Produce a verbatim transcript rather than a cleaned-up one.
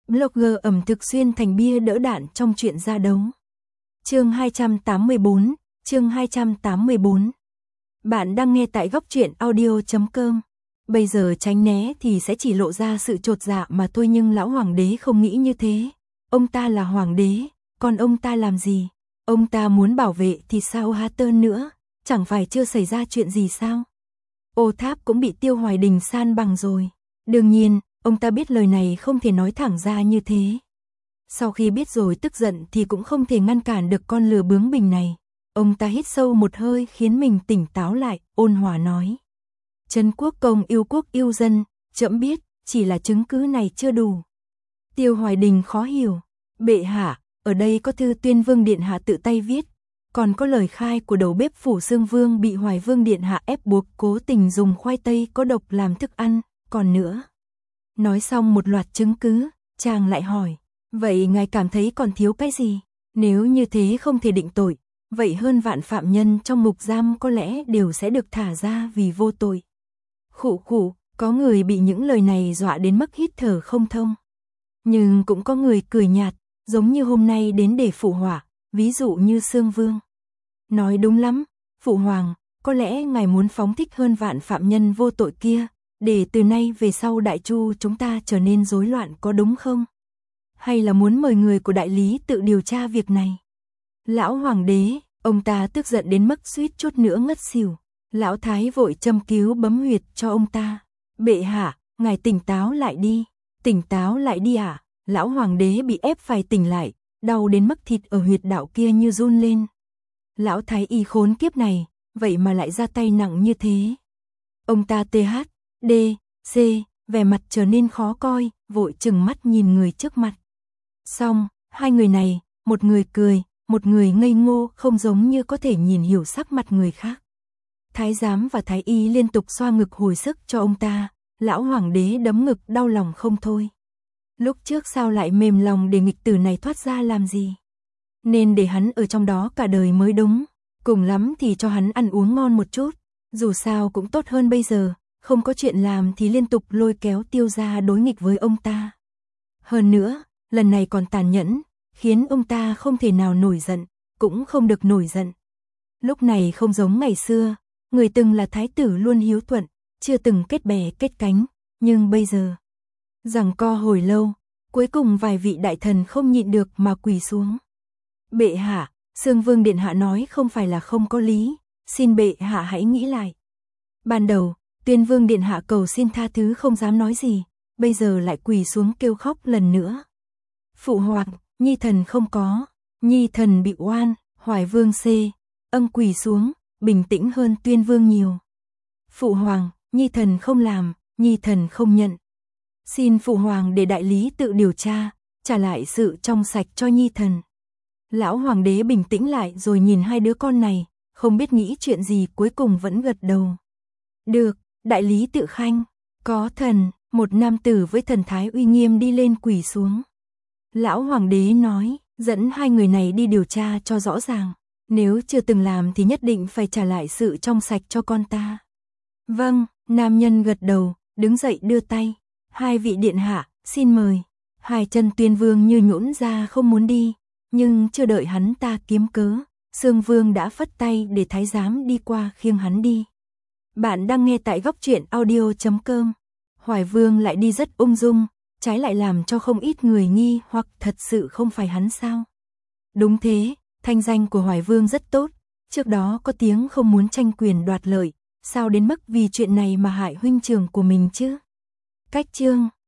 Blogger ẩm thực xuyên thành bia đỡ đạn trong chuyện ra đấu. Chương hai trăm tám mươi bốn, chương hai trăm tám mươi bốn. Bạn đang nghe tại góc truyện audio chấm com. Bây giờ tránh né thì sẽ chỉ lộ ra sự chột dạ mà thôi, nhưng lão hoàng đế không nghĩ như thế. Ông ta là hoàng đế, còn ông ta làm gì? Ông ta muốn bảo vệ thì sao Hatton nữa, chẳng phải chưa xảy ra chuyện gì sao? Ô Tháp cũng bị Tiêu Hoài Đình san bằng rồi. Đương nhiên, ông ta biết lời này không thể nói thẳng ra như thế. Sau khi biết rồi tức giận thì cũng không thể ngăn cản được con lừa bướng bỉnh này. Ông ta hít sâu một hơi khiến mình tỉnh táo lại, ôn hòa nói. Trấn quốc công yêu quốc yêu dân, trẫm biết, chỉ là chứng cứ này chưa đủ. Tiêu Hoài Đình khó hiểu. Bệ hạ, ở đây có thư Tuyên Vương Điện Hạ tự tay viết, còn có lời khai của đầu bếp Phủ Xương Vương bị Hoài Vương Điện Hạ ép buộc cố tình dùng khoai tây có độc làm thức ăn, còn nữa. Nói xong một loạt chứng cứ, chàng lại hỏi, vậy ngài cảm thấy còn thiếu cái gì? Nếu như thế không thể định tội, vậy hơn vạn phạm nhân trong ngục giam có lẽ đều sẽ được thả ra vì vô tội. Khụ khụ, có người bị những lời này dọa đến mức hít thở không thông. Nhưng cũng có người cười nhạt, giống như hôm nay đến để phụ họa, ví dụ như Sương Vương. Nói đúng lắm, phụ hoàng, có lẽ ngài muốn phóng thích hơn vạn phạm nhân vô tội kia, để từ nay về sau Đại Chu chúng ta trở nên rối loạn, có đúng không? Hay là muốn mời người của đại lý tự điều tra việc này? Lão hoàng đế, ông ta tức giận đến mức suýt chút nữa ngất xỉu. Lão thái vội châm cứu bấm huyệt cho ông ta. Bệ hạ, ngài tỉnh táo lại đi, tỉnh táo lại đi ạ. À? Lão hoàng đế bị ép phải tỉnh lại, đau đến mức thịt ở huyệt đạo kia như run lên. Lão thái y khốn kiếp này, vậy mà lại ra tay nặng như thế. Ông ta tê hát, đê, xê, vẻ mặt trở nên khó coi, vội trừng mắt nhìn người trước mặt. Xong, hai người này, một người cười, một người ngây ngô, không giống như có thể nhìn hiểu sắc mặt người khác. Thái giám và thái y liên tục xoa ngực hồi sức cho ông ta, lão hoàng đế đấm ngực đau lòng không thôi. Lúc trước sao lại mềm lòng để nghịch tử này thoát ra làm gì? Nên để hắn ở trong đó cả đời mới đúng, cùng lắm thì cho hắn ăn uống ngon một chút, dù sao cũng tốt hơn bây giờ, không có chuyện làm thì liên tục lôi kéo Tiêu gia đối nghịch với ông ta. Hơn nữa, lần này còn tàn nhẫn, khiến ông ta không thể nào nổi giận, cũng không được nổi giận. Lúc này không giống ngày xưa, người từng là thái tử luôn hiếu thuận, chưa từng kết bè kết cánh, nhưng bây giờ, giằng co hồi lâu, cuối cùng vài vị đại thần không nhịn được mà quỳ xuống. Bệ hạ, Sương Vương Điện Hạ nói không phải là không có lý, xin bệ hạ hãy nghĩ lại. Ban đầu, Tuyên Vương Điện Hạ cầu xin tha thứ không dám nói gì, bây giờ lại quỳ xuống kêu khóc lần nữa. Phụ hoàng, nhi thần không có, nhi thần bị oan. Hoài Vương C, âng quỳ xuống, bình tĩnh hơn Tuyên Vương nhiều. Phụ hoàng, nhi thần không làm, nhi thần không nhận. Xin phụ hoàng để đại lý tự điều tra, trả lại sự trong sạch cho nhi thần. Lão hoàng đế bình tĩnh lại rồi nhìn hai đứa con này, không biết nghĩ chuyện gì, cuối cùng vẫn gật đầu. Được, đại lý tự khanh, có thần. Một nam tử với thần thái uy nghiêm đi lên quỳ xuống. Lão hoàng đế nói, dẫn hai người này đi điều tra cho rõ ràng, nếu chưa từng làm thì nhất định phải trả lại sự trong sạch cho con ta. Vâng, nam nhân gật đầu, đứng dậy đưa tay. Hai vị điện hạ, xin mời. Hai chân Tuyên Vương như nhũn ra không muốn đi, nhưng chưa đợi hắn ta kiếm cớ, Sương Vương đã phất tay để thái giám đi qua khiêng hắn đi. Bạn đang nghe tại góc truyện audio chấm com. Hoài Vương lại đi rất ung dung, trái lại làm cho không ít người nghi hoặc thật sự không phải hắn sao. Đúng thế, thanh danh của Hoài Vương rất tốt, trước đó có tiếng không muốn tranh quyền đoạt lợi, sao đến mức vì chuyện này mà hại huynh trưởng của mình chứ. Cách chương